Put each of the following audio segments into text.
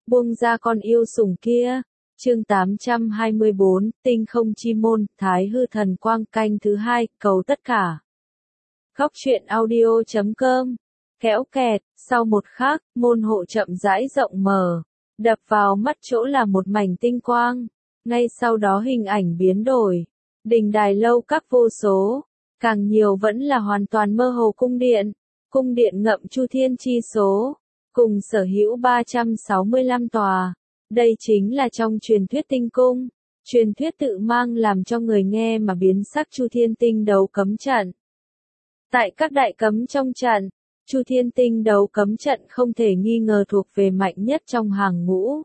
buông ra con yêu sủng kia. Chương 824, tinh không chi môn, Thái hư thần quang canh thứ 2, cầu tất cả. Góc truyện audio.com. Kéo kẹt, sau một khắc, môn hộ chậm rãi rộng mở, đập vào mắt chỗ là một mảnh tinh quang. Ngay sau đó hình ảnh biến đổi, đình đài lâu các vô số, càng nhiều vẫn là hoàn toàn mơ hồ cung điện ngậm chu thiên chi số, cùng sở hữu 365 tòa. Đây chính là trong truyền thuyết tinh cung, truyền thuyết tự mang làm cho người nghe mà biến sắc chu thiên tinh đấu cấm trận. Tại các đại cấm trong trận, chu thiên tinh đấu cấm trận không thể nghi ngờ thuộc về mạnh nhất trong hàng ngũ.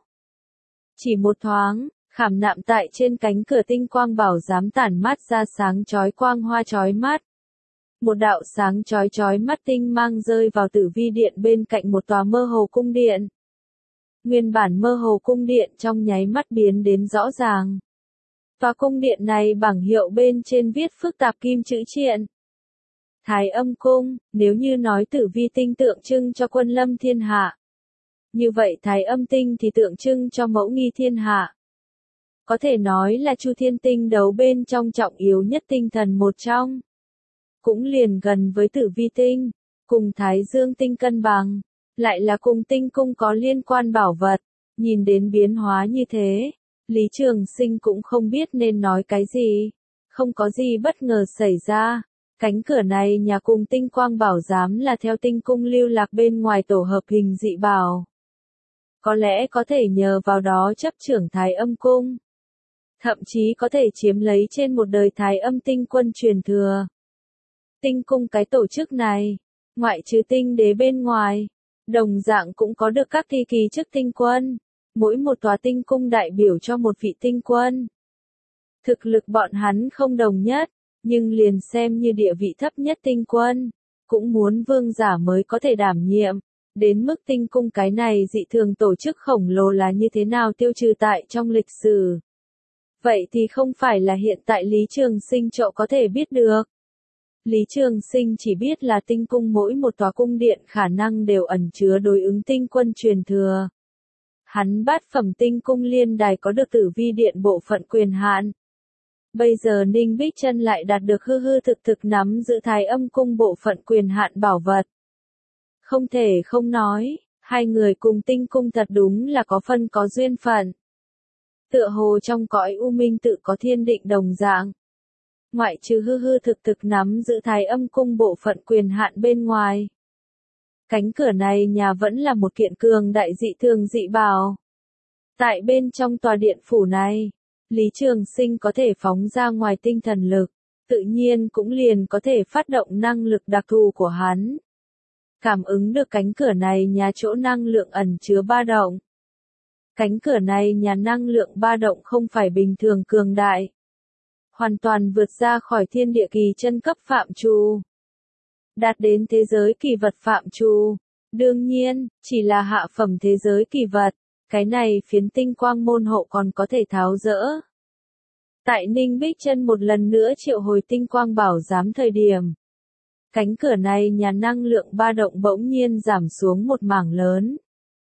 Chỉ một thoáng, khảm nạm tại trên cánh cửa tinh quang bảo giám tản mát ra sáng chói quang hoa chói mắt. Một đạo sáng chói mắt tinh mang rơi vào tử vi điện bên cạnh một tòa mơ hồ cung điện. Nguyên bản mơ hồ cung điện trong nháy mắt biến đến rõ ràng. Tòa cung điện này bảng hiệu bên trên viết phức tạp kim chữ triện. Thái âm cung, nếu như nói tử vi tinh tượng trưng cho quân lâm thiên hạ. Như vậy thái âm tinh thì tượng trưng cho mẫu nghi thiên hạ. Có thể nói là chu thiên tinh đấu bên trong trọng yếu nhất tinh thần một trong. Cũng liền gần với tử vi tinh, cùng thái dương tinh cân bằng, lại là cùng tinh cung có liên quan bảo vật. Nhìn đến biến hóa như thế, Lý Trường Sinh cũng không biết nên nói cái gì. Không có gì bất ngờ xảy ra. Cánh cửa này nhà cùng tinh quang bảo giám là theo tinh cung lưu lạc bên ngoài tổ hợp hình dị bảo. Có lẽ có thể nhờ vào đó chấp trưởng thái âm cung. Thậm chí có thể chiếm lấy trên một đời thái âm tinh quân truyền thừa. Tinh cung cái tổ chức này, ngoại trừ tinh đế bên ngoài, đồng dạng cũng có được các kỳ chức tinh quân. Mỗi một tòa tinh cung đại biểu cho một vị tinh quân. Thực lực bọn hắn không đồng nhất, nhưng liền xem như địa vị thấp nhất tinh quân, cũng muốn vương giả mới có thể đảm nhiệm. Đến mức tinh cung cái này dị thường tổ chức khổng lồ là như thế nào tiêu trừ tại trong lịch sử. Vậy thì không phải là hiện tại Lý Trường Sinh chỗ có thể biết được. Lý Trường Sinh chỉ biết là tinh cung mỗi một tòa cung điện khả năng đều ẩn chứa đối ứng tinh quân truyền thừa. Hắn bát phẩm tinh cung liên đài có được tử vi điện bộ phận quyền hạn. Bây giờ Ninh Bích Chân lại đạt được hư hư thực nắm giữ thái âm cung bộ phận quyền hạn bảo vật. Không thể không nói, hai người cùng tinh cung thật đúng là có phân có duyên phận. Tựa hồ trong cõi u minh tự có thiên định đồng dạng. Ngoại trừ hư hư thực nắm giữ thái âm cung bộ phận quyền hạn bên ngoài. Cánh cửa này nhà vẫn là một kiện cường đại dị thường dị bảo. Tại bên trong tòa điện phủ này, Lý Trường Sinh có thể phóng ra ngoài tinh thần lực, tự nhiên cũng liền có thể phát động năng lực đặc thù của hắn. Cảm ứng được cánh cửa này nhà chỗ năng lượng ẩn chứa ba động. Cánh cửa này nhà năng lượng ba động không phải bình thường cường đại. Hoàn toàn vượt ra khỏi thiên địa kỳ chân cấp phạm trù. Đạt đến thế giới kỳ vật phạm trù. Đương nhiên, chỉ là hạ phẩm thế giới kỳ vật. Cái này phiến tinh quang môn hộ còn có thể tháo dỡ. Tại Ninh Bích Chân một lần nữa triệu hồi tinh quang bảo giám thời điểm. Cánh cửa này nhà năng lượng ba động bỗng nhiên giảm xuống một mảng lớn.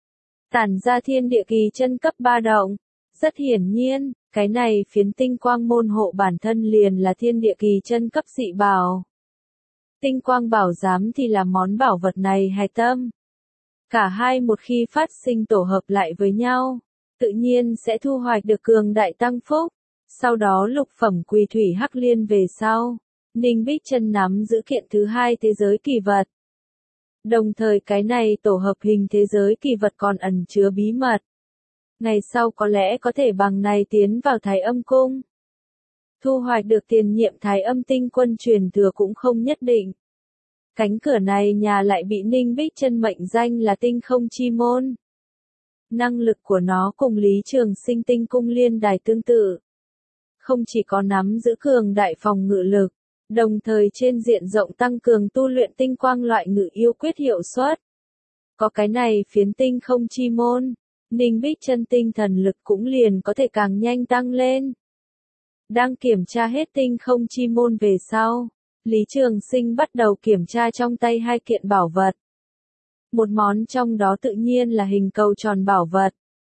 Tản ra thiên địa kỳ chân cấp ba động. Rất hiển nhiên, cái này phiến tinh quang môn hộ bản thân liền là thiên địa kỳ chân cấp dị bảo. Tinh quang bảo giám thì là món bảo vật này hạch tâm. Cả hai một khi phát sinh tổ hợp lại với nhau, tự nhiên sẽ thu hoạch được cường đại tăng phúc. Sau đó lục phẩm quỳ thủy hắc liên về sau, Ninh Bích Chân nắm giữ kiện thứ hai thế giới kỳ vật. Đồng thời cái này tổ hợp hình thế giới kỳ vật còn ẩn chứa bí mật. Ngày sau có lẽ có thể bằng này tiến vào thái âm cung. Thu hoạch được tiền nhiệm thái âm tinh quân truyền thừa cũng không nhất định. Cánh cửa này nhà lại bị Ninh Bích Chân mệnh danh là tinh không chi môn. Năng lực của nó cùng Lý Trường Sinh tinh cung liên đài tương tự. Không chỉ có nắm giữ cường đại phòng ngự lực, đồng thời trên diện rộng tăng cường tu luyện tinh quang loại ngự yêu quyết hiệu suất. Có cái này phiến tinh không chi môn, Ninh Bích Chân tinh thần lực cũng liền có thể càng nhanh tăng lên. Đang kiểm tra hết tinh không chi môn về sau, Lý Trường Sinh bắt đầu kiểm tra trong tay hai kiện bảo vật. Một món trong đó tự nhiên là hình cầu tròn bảo vật.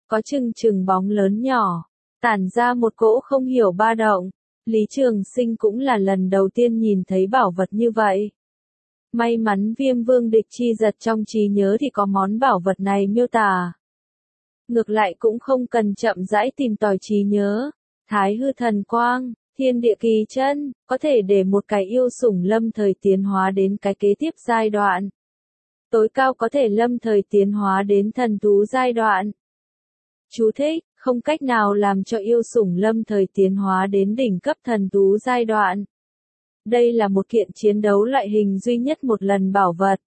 có chừng chừng bóng lớn nhỏ, tản ra một cỗ không hiểu ba động. Lý Trường Sinh cũng là lần đầu tiên nhìn thấy bảo vật như vậy. May mắn Viêm Vương Địch Chi Giật trong trí nhớ thì có món bảo vật này miêu tả. Ngược lại cũng không cần chậm rãi tìm tòi trí nhớ. Thái hư thần quang, thiên địa kỳ chân, có thể để một cái yêu sủng lâm thời tiến hóa đến cái kế tiếp giai đoạn. Tối cao có thể lâm thời tiến hóa đến thần thú giai đoạn. Chú thích, không cách nào làm cho yêu sủng lâm thời tiến hóa đến đỉnh cấp thần thú giai đoạn. Đây là một kiện chiến đấu loại hình duy nhất một lần bảo vật.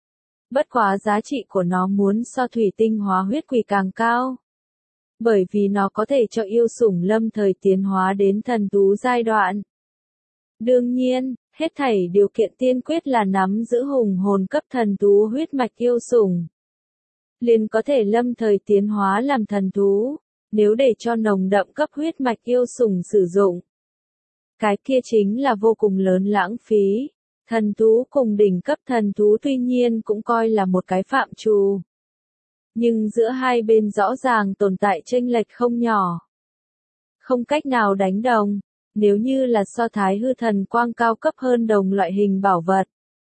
Bất quá giá trị của nó muốn so thủy tinh hóa huyết quỷ càng cao. Bởi vì nó có thể cho yêu sủng lâm thời tiến hóa đến thần thú giai đoạn. Đương nhiên, hết thảy điều kiện tiên quyết là nắm giữ hùng hồn cấp thần thú huyết mạch yêu sủng. Liền có thể lâm thời tiến hóa làm thần thú, nếu để cho nồng đậm cấp huyết mạch yêu sủng sử dụng. Cái kia chính là vô cùng lớn lãng phí. Thần thú cùng đỉnh cấp thần thú tuy nhiên cũng coi là một cái phạm trù. Nhưng giữa hai bên rõ ràng tồn tại chênh lệch không nhỏ. Không cách nào đánh đồng, nếu như là so thái hư thần quang cao cấp hơn đồng loại hình bảo vật.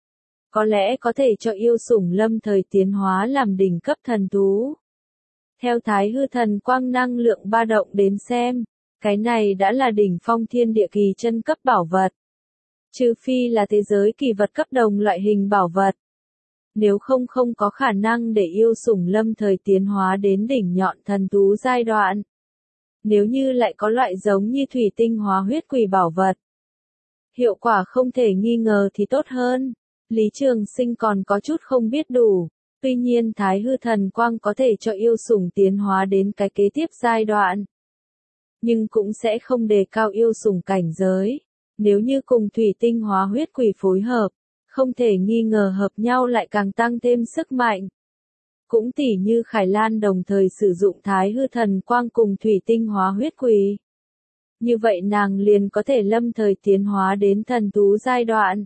Có lẽ có thể cho yêu sủng lâm thời tiến hóa làm đỉnh cấp thần thú. Theo thái hư thần quang năng lượng ba động đến xem, cái này đã là đỉnh phong thiên địa kỳ chân cấp bảo vật. Trừ phi là thế giới kỳ vật cấp đồng loại hình bảo vật. Nếu không có khả năng để yêu sủng lâm thời tiến hóa đến đỉnh nhọn thần thú giai đoạn. Nếu như lại có loại giống như thủy tinh hóa huyết quỷ bảo vật. Hiệu quả không thể nghi ngờ thì tốt hơn. Lý Trường Sinh còn có chút không biết đủ. Tuy nhiên thái hư thần quang có thể cho yêu sủng tiến hóa đến cái kế tiếp giai đoạn. Nhưng cũng sẽ không đề cao yêu sủng cảnh giới. Nếu như cùng thủy tinh hóa huyết quỷ phối hợp, không thể nghi ngờ hợp nhau lại càng tăng thêm sức mạnh. Cũng tỉ như Khải Lan đồng thời sử dụng thái hư thần quang cùng thủy tinh hóa huyết quỷ. Như vậy nàng liền có thể lâm thời tiến hóa đến thần thú giai đoạn.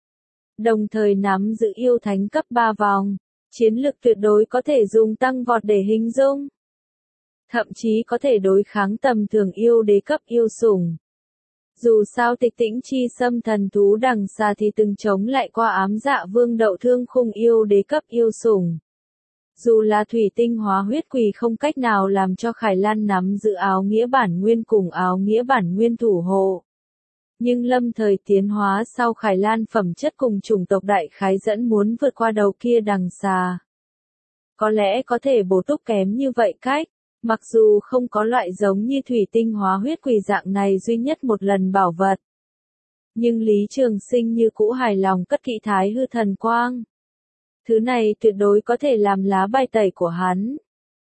Đồng thời nắm giữ yêu thánh cấp 3 vòng, chiến lực tuyệt đối có thể dùng tăng vọt để hình dung. Thậm chí có thể đối kháng tầm thường yêu đế cấp yêu sủng. Dù sao Tịch Tĩnh Chi Sâm thần thú đằng xa thì từng chống lại qua ám dạ vương đậu thương khung yêu đế cấp yêu sủng. Dù là thủy tinh hóa huyết quỷ không cách nào làm cho Khải Lan nắm giữ áo nghĩa bản nguyên cùng áo nghĩa bản nguyên thủ hộ. Nhưng lâm thời tiến hóa sau Khải Lan phẩm chất cùng chủng tộc đại khái dẫn muốn vượt qua đầu kia đằng xa. Có lẽ có thể bổ túc kém như vậy cách. Mặc dù không có loại giống như thủy tinh hóa huyết quỷ dạng này duy nhất một lần bảo vật. Nhưng Lý Trường Sinh như cũ hài lòng cất kỹ thái hư thần quang. Thứ này tuyệt đối có thể làm lá bài tẩy của hắn.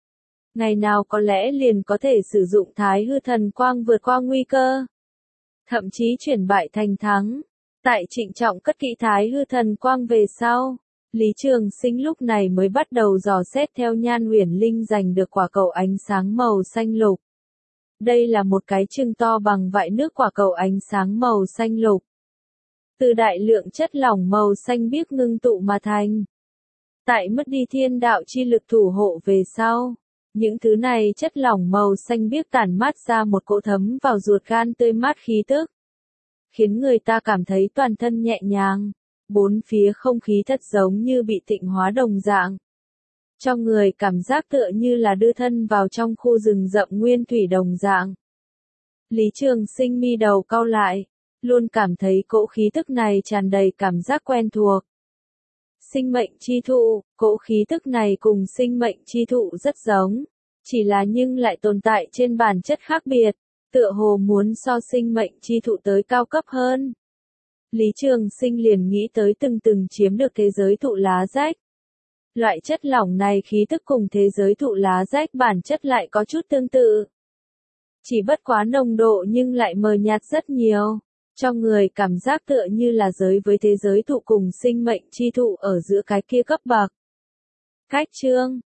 Ngày nào có lẽ liền có thể sử dụng thái hư thần quang vượt qua nguy cơ. Thậm chí chuyển bại thành thắng. Tại trịnh trọng cất kỹ thái hư thần quang về sau. Lý Trường Sinh lúc này mới bắt đầu dò xét theo Nhan Huyền Linh giành được quả cầu ánh sáng màu xanh lục. Đây là một cái chừng to bằng vại nước quả cầu ánh sáng màu xanh lục. Từ đại lượng chất lỏng màu xanh biếc ngưng tụ mà thành. Tại mất đi thiên đạo chi lực thủ hộ về sau, những thứ này chất lỏng màu xanh biếc tản mát ra một cỗ thấm vào ruột gan tươi mát khí tức. Khiến người ta cảm thấy toàn thân nhẹ nhàng. Bốn phía không khí thật giống như bị tịnh hóa đồng dạng. Cho người cảm giác tựa như là đưa thân vào trong khu rừng rậm nguyên thủy đồng dạng. Lý Trường Sinh mi đầu cau lại, luôn cảm thấy cỗ khí tức này tràn đầy cảm giác quen thuộc. Sinh mệnh chi thụ, cỗ khí tức này cùng sinh mệnh chi thụ rất giống, chỉ là nhưng lại tồn tại trên bản chất khác biệt, tựa hồ muốn so sinh mệnh chi thụ tới cao cấp hơn. Lý Trường Sinh liền nghĩ tới từng chiếm được thế giới thụ lá rách. Loại chất lỏng này khí tức cùng thế giới thụ lá rách bản chất lại có chút tương tự. Chỉ bất quá nồng độ nhưng lại mờ nhạt rất nhiều, cho người cảm giác tựa như là giới với thế giới thụ cùng sinh mệnh chi thụ ở giữa cái kia cấp bậc. Cách chương